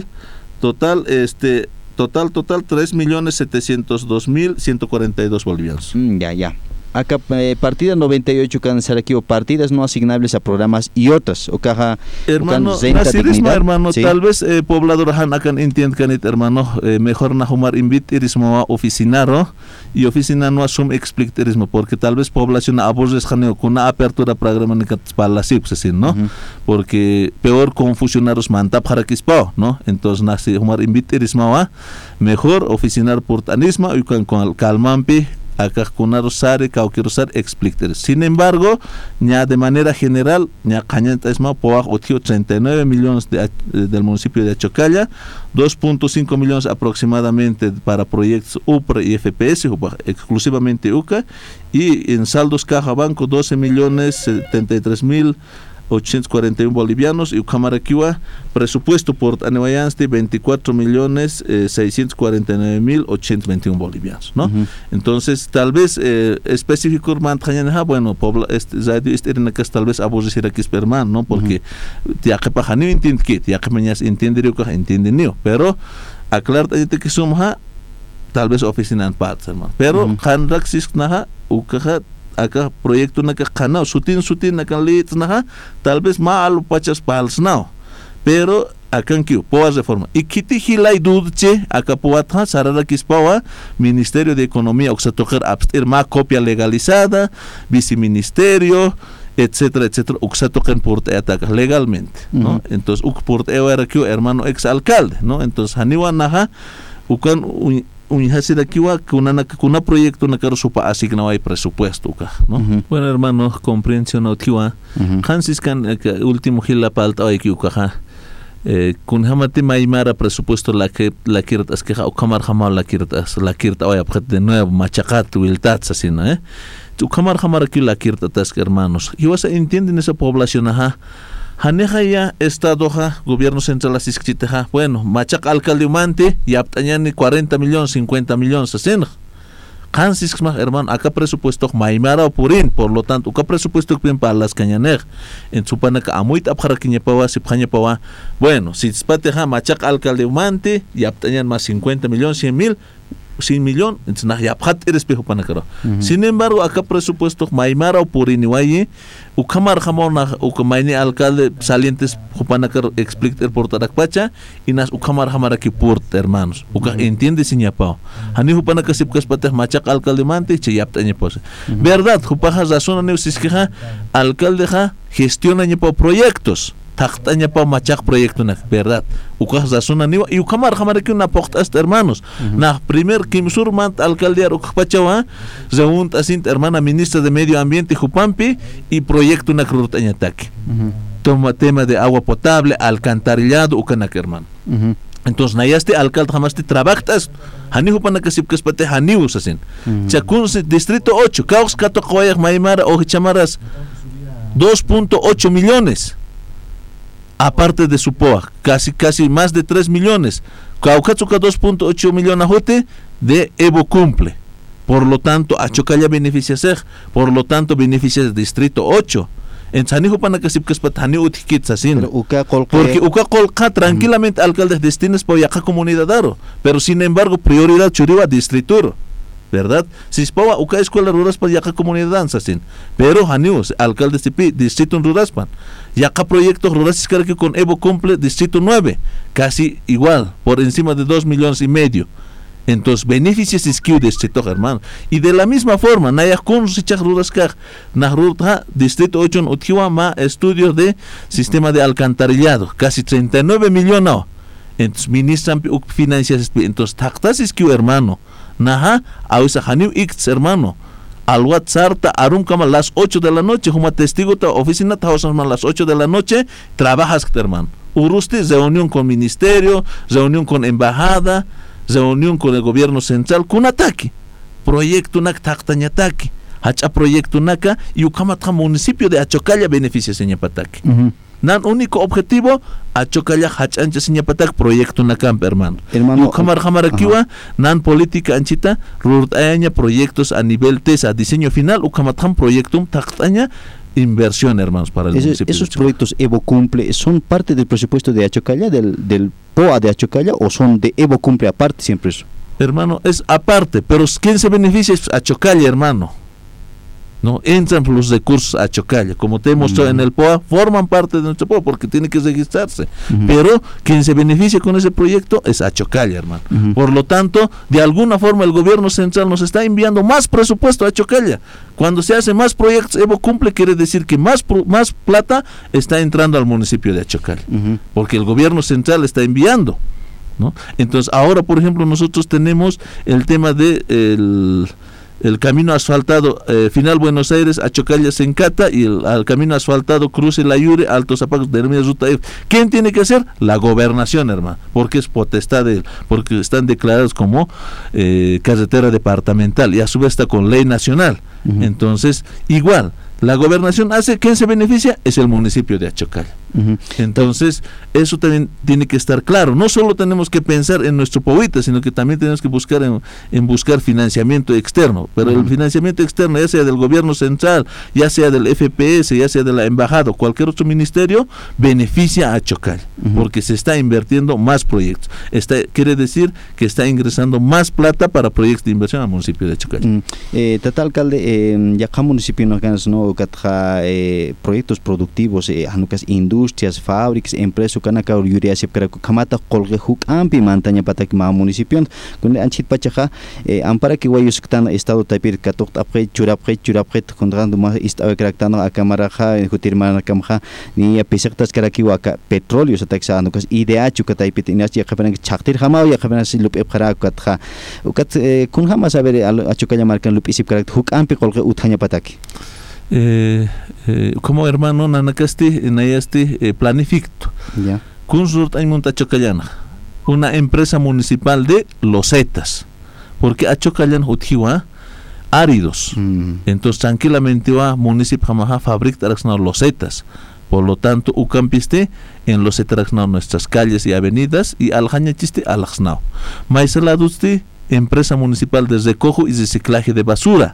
Speaker 1: 3.702.142 bolivianos.
Speaker 2: Ya. Acá partida 98 cancer aquí o partidas no asignables a programas y otras o caja
Speaker 1: hermano ¿sí? Tal vez poblador han akan entiendan hermano mejor na humar invitirismo a oficinaro y oficina no asum explicarismo porque tal vez población aborres haneo con una apertura programática para sí ¿no? Porque peor con funcionarios mantap para quispo, ¿no? Entonces nasi humar invitirismo a mejor oficinar portanismo y con calmampi acá kunaro sare quiero ser explicar. Sin embargo, ya de manera general, ya cañanta es más poach otio 39 millones del municipio de Achocalla, 2.5 millones aproximadamente para proyectos UPRE y FPS, exclusivamente UCA, y en saldos caja banco 12.073.841 bolivianos y Ucamaraquiwa presupuesto por Anewayanste 24.649.821 bolivianos, ¿no? Entonces tal vez específico bueno tal vez abuso aquí esperman, ¿no? Porque ya que paja ni entiende que ya que mañana entiende pero aclarar que somos tal vez oficina en partes, hermano, pero hanraxis naja ucaja acá proyecto na kana sutin na leads na tal vez mal pachas pals now pero acá que poas reforma y kiti hilai dudche acá poatha sarara kispawa Ministerio de Economía oxatojer abstir ma copia legalizada viceministerio etcétera uxatojen porte ataca legalmente, ¿no? Entonces porte era que hermano ex alcalde, ¿no? Entonces haniwa naja ukan unhasida kiwa kuna proyecto na karo supa asignado hay presupuesto ka, ¿no? Bueno, hermano, comprensión kiwa. Hansis kan último gila palta ay kiwa kun hamati maimara presupuesto la kirtas que o kamar hamal la kirta hoy abjet de nuevo machacat wiltats así, ¿no? Tu kamar aquí la kirtas que hermanos. Y vas a entienden esa población haneja ya estado gobierno central asiskita bueno machak alcalde humante y aptañani 40 millones 50 millones así. Hansis hermano, acá presupuesto maimara o purin, por lo tanto, acá presupuesto bien para las cañaner. En su panaca amuit abjara quiñepawa, si pañepawa. Bueno, si spateja machak alcalde humante y aptañan más 50 millones, 100 millones, entonces ya abjat eres pejo panacaro. Sin embargo, acá presupuesto maimara o purin y guaye, ukamar jamona, ukamaini alcalde salientes panacaro explica el portarak pacha y nas ukamar jamara que porta hermanos. Uka entiende siñapao. Hani hupanaka sipkas patah machak alcalde mante che yaptañe pose. Verdad, hupaja razón neusiskeja alcalde gestiona ñepo proyectos. Taktaña pa machak proyecto na verdad. Uka razón niwa y ukamar jamara que una portas hermanos. Na primer kimsur mant alcalde ukpachawa, zeunt asint hermana ministra de medio ambiente Jupampi y proyecto na crutaña taque. Toma tema de agua potable, alcantarillado ukanak hermano. Entonces nayaste alcalde jamás te trabajas hanihu panakasipkas pate hanius asin. Chakun distrito 8, caos kato koyak maimara o chamaras 2.8 millones. Aparte de su POA, casi más de 3 millones. Caucatsuca 2.8 millones ajote de Evo cumple. Por lo tanto, a Chocalla beneficia ser, por lo tanto beneficia el distrito 8. En Sanijo Panacasipkas Patani Utikits así. Porque Uka Colca tranquilamente alcaldes destinos por yaca comunidad daro. Pero sin embargo, prioridad churiwa distritur. ¿Verdad? Si es para Uka escuela rural para yaca comunidad danza sin. Pero Hanius, alcalde de distrito rural pan. Yaca proyectos rurales que con Evo cumple distrito 9. Casi igual, por encima de 2 millones y medio. Entonces, beneficios isquiu de este hermano. Y de la misma forma, naya con sichak ruraskaj, nahrurta, distrito 8 en Utiwa, ma estudios de sistema de alcantarillado, casi 39 millones. Entonces, ministran financias, entonces, taktas isquiu hermano. Naha, awisa haniu ix hermano. Al WhatsApp, arum kama las 8 de la noche, como testigo ta oficina, ta a las 8 de la noche, trabajas, hermano. Urusti, reunión con ministerio, reunión con embajada, reunión con el gobierno central con ataque proyecto nak taktaña ataque hacha proyecto naka y ukamata municipio de Achocalla beneficia seña pataque nan único objetivo Achocalla hachancha seña pataque proyecto naka hermano ukamar jamarakiwa nan política anchita rurtaña proyectos a nivel TESA diseño final ukamata proyecto taktaña inversión, hermanos, para el municipio.
Speaker 2: ¿Esos proyectos Evo Cumple son parte del presupuesto de Achocalla, del POA de Achocalla, o son de Evo Cumple aparte siempre eso?
Speaker 1: Hermano, es aparte, pero ¿quién se beneficia? Es Achocalla, hermano. ¿No? Entran los recursos a Achocalla, como te he mostrado en el POA, forman parte de nuestro POA porque tiene que registrarse. Pero quien se beneficia con ese proyecto es Achocalla, hermano. Por lo tanto, de alguna forma el gobierno central nos está enviando más presupuesto a Achocalla. Cuando se hace más proyectos, Evo cumple, quiere decir que más plata está entrando al municipio de Achocalla, porque el gobierno central está enviando, ¿no? Entonces, ahora, por ejemplo, nosotros tenemos el tema de el camino asfaltado final Buenos Aires, Achocalla Sencata, y el camino asfaltado Cruce La Yure, Altos Zapagos de Hermías Ruta F. ¿Quién tiene que hacer? La gobernación, hermano, porque es potestad de él, porque están declarados como carretera departamental y a su vez está con ley nacional. Entonces, igual, la gobernación hace, ¿quién se beneficia? Es el municipio de Achocalla. Entonces, eso también tiene que estar claro. No solo tenemos que pensar en nuestro poeta, sino que también tenemos que buscar en buscar financiamiento externo. Pero el financiamiento externo, ya sea del gobierno central, ya sea del FPS, ya sea de la embajada, cualquier otro ministerio, beneficia a Achocalla, porque se está invirtiendo más proyectos. Quiere decir que está ingresando más plata para proyectos de inversión al municipio de Achocalla.
Speaker 2: Tata alcalde, ya cada municipio nos ganas, ¿no? Proyectos productivos, industria, industrias, fábricas, empresas, kanaka yuria sip karaku kamata kolge huk ampi mantaña patak ma municipio kun anchit pachaja ampara ki wayus tan estado tapir katok apre churapre kondrando ma istado kraktano akamaraja hutirmana kamja ni pesaktas karaki waka petróleo sataksa anukas idea chukataipit inas ya kapan chaktir hama ya kapan silup epkhara katja ukat kun hama saber achukanya markan lup isip karak huk ampi kolge uthaña pataki
Speaker 1: como hermano nanakasti nayasti planificto kun surt ay monta chocallana una empresa municipal de losetas porque a chocallan uthiwa áridos entonces tranquilamente va municipio jamaja fabrica losetas. Por lo tanto, ucampiste en los etraxnao nuestras calles y avenidas y aljañachiste alaxnao. Maisaladusti, empresa municipal de recojo y reciclaje de basura,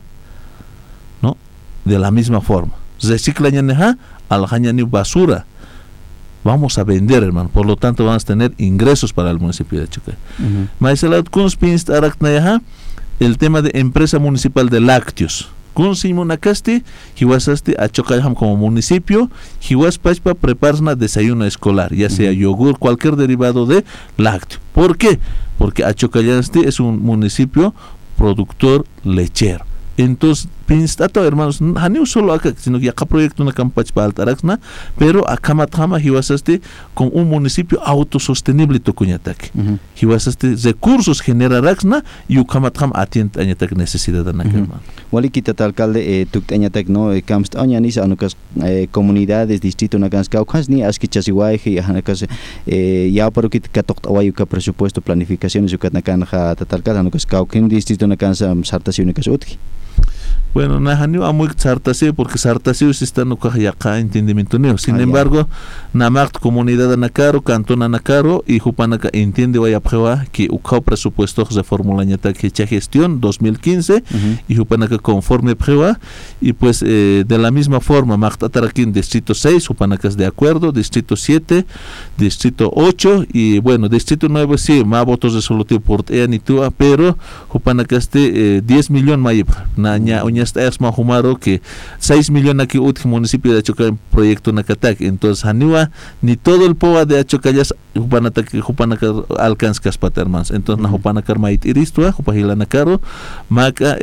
Speaker 1: ¿no? De la misma forma. Reciclañaneja, aljañani basura. Vamos a vender, hermano. Por lo tanto, vamos a tener ingresos para el municipio de Chocay. Maisalad kunspinst araknayaja, el tema de empresa municipal de lácteos. Kun simonacasti, hiwasasti a Chocayham como municipio, hiwaspachpa preparan desayuno escolar, ya sea yogur, cualquier derivado de lácteo. ¿Por qué? Porque Achocayasti es un municipio productor lechero. Entonces, pinstato hermanos, no solo acá, sino que acá proyecto una campaña para Altaraxna, pero acá matama hiwasaste con un municipio autosostenible tocuñataque. Hiwasaste recursos generaraxna y ucamatam atiende añataque necesidad de naque, hermano.
Speaker 2: Wali quita alcalde tuctañataque no camst añanis anucas comunidades distrito nacan caucas ni asquichas iguaje anucas ya por que catoctawayuca presupuesto planificaciones yucat nacan ja tatalcal anucas cauquin distrito nacan sartaciones utki.
Speaker 1: Bueno, nahanio amuy sartasio porque sartasio se está no acá entendimiento neo. Sin embargo, namak comunidad anacaro, cantón anacaro y Jupanaka entiende vaya prueba que ucao presupuesto de fórmula ñata que echa gestión 2015 y Jupanaka conforme prueba y pues de la misma forma Magtataraquín distrito 6, Jupanaka es de acuerdo, distrito 7, distrito 8 y bueno, distrito 9 sí, más votos resolutivos por Eanitua, pero Jupanaka este 10 millones mayip, naña es más humaro que 6 millones aquí utki municipio de Achocay en proyecto Nacatac. Entonces Haniwa ni todo el poa de Achocayas Jupanaka alcanzas patermans. Entonces na Jupanaka mait iristua Jupahilanacaro maca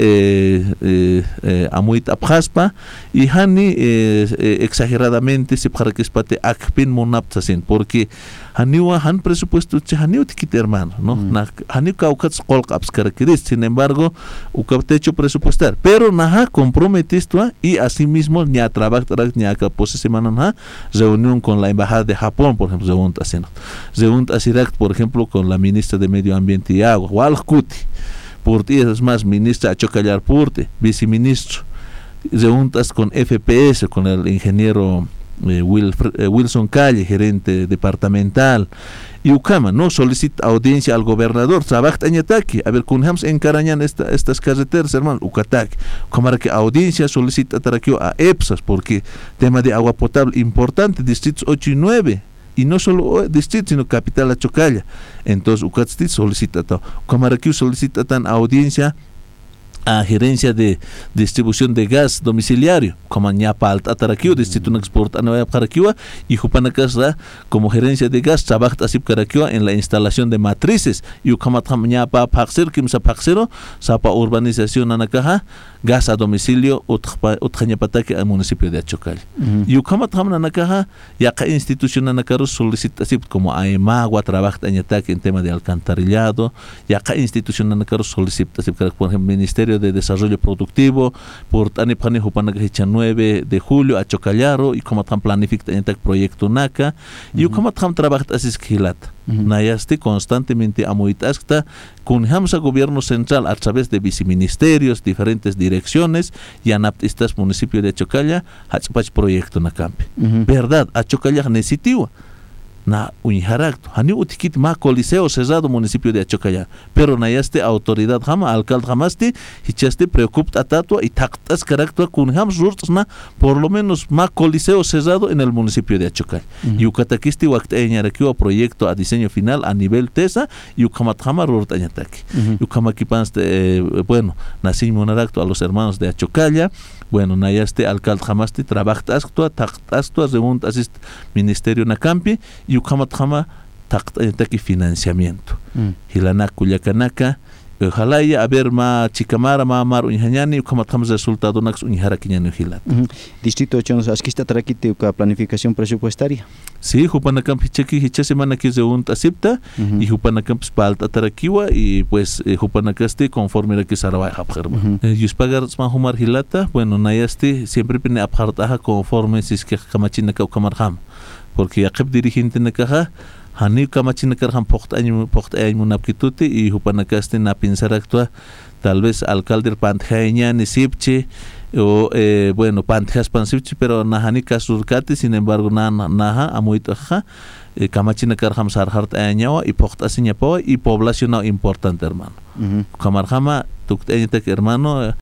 Speaker 1: amuit abjaspa y hani exageradamente se para que espate akpin monaptasin porque Haniwa han presupuesto haniu tikit hermano, ¿no? Haniu caucats colcaps características, sin embargo, ucaptecho presupuestar, pero naha comprometiste y asimismo ni a trabajar ni a capose semana reunión con la embajada de Japón, por ejemplo, reúnt asirak, por ejemplo, con la ministra de Medio Ambiente y Agua, Walkuti, Purti es más ministra Achocallar Purte, viceministro, reuntas con FPS, con el ingeniero Wilson Calle, gerente departamental, y Ucama no solicita audiencia al gobernador, trabaja añataki, a ver, kunhams encarañan estas carreteras, hermano, Ucatac, como que audiencia solicita taraquio a EPSAS, porque tema de agua potable importante, distritos 8 y 9, y no solo distrito, sino capital Achocalla, entonces Ucatstit solicita, como que solicita tan audiencia a gerencia de distribución de gas domiciliario, como ñapa alta taraquiwa, distrito no exporta no paraquiwa y Jupanacasra como gerencia de gas trabaja así paraquiwa en la instalación de matrices y ucamatam ñapa paxer kimsa paxero sapa urbanización anacaja gas a domicilio utjañapataque al municipio de Achocay. Y ucamatam anacaja ya ca institución anacaro solicita así como AEMAGUA trabaja añataque en tema de alcantarillado, ya ca institución anacaro solicita así por ejemplo Ministerio de Desarrollo Productivo por Tanipani Jupanagahicha 9 de julio a Chocallaro y como tan planifica en proyecto NACA y como tan trabaja así esquilata nayaste constantemente amoitasca con hamsa gobierno central a través de viceministerios diferentes direcciones y anaptistas municipio de Chocalla hachpach proyecto NACAMPE verdad a Chocalla necesitaba na unjaracto hani utikit ma coliseo cerrado municipio de Achocalla pero na este autoridad jama alcalde jamaste hichaste preocupa tatua y tactas caractua kun ham rurtos na por lo menos ma coliseo cerrado en el municipio de Achocalla yucataquisti wakteñarakiwa proyecto a diseño final a nivel TESA yucamat jama rurtañataki yucamaquipanste bueno nací monaracto a los hermanos de Achocalla. Bueno, na este alcalde jamaste trabaja actua reúnt asist ministerio na campi y ukamat jama taki financiamiento. Hilana kuyakanaka ojalá ya a ver ma chikamara ma mar unhanyani ukamat jama resultado nax unhara kiñani hilat.
Speaker 2: Distrito chonos askista trakite uka planificación presupuestaria.
Speaker 1: Sí, Jupanacamp hicha semana que reúnt asipta y Jupanacamp spalta tarakiwa y pues Jupanacaste conforme la que sarabay habjerma. Yuspagar smahumar hilata, bueno, nayaste siempre pene abjartaja conforme si es que kamachina ka ukamarham. Porque yakep dirigente nakaja hani kamachina karham pocht ay munapkituti y Jupanacaste na pensar actua tal vez alcalde pantjaña ni sipche o bueno pantejas pansipchi pero nahani kasurkati sin embargo naha amuitaja kamachina karham sarhart añawa y poqtasiñapawa y población importante hermano kamarjama tukteñitek hermano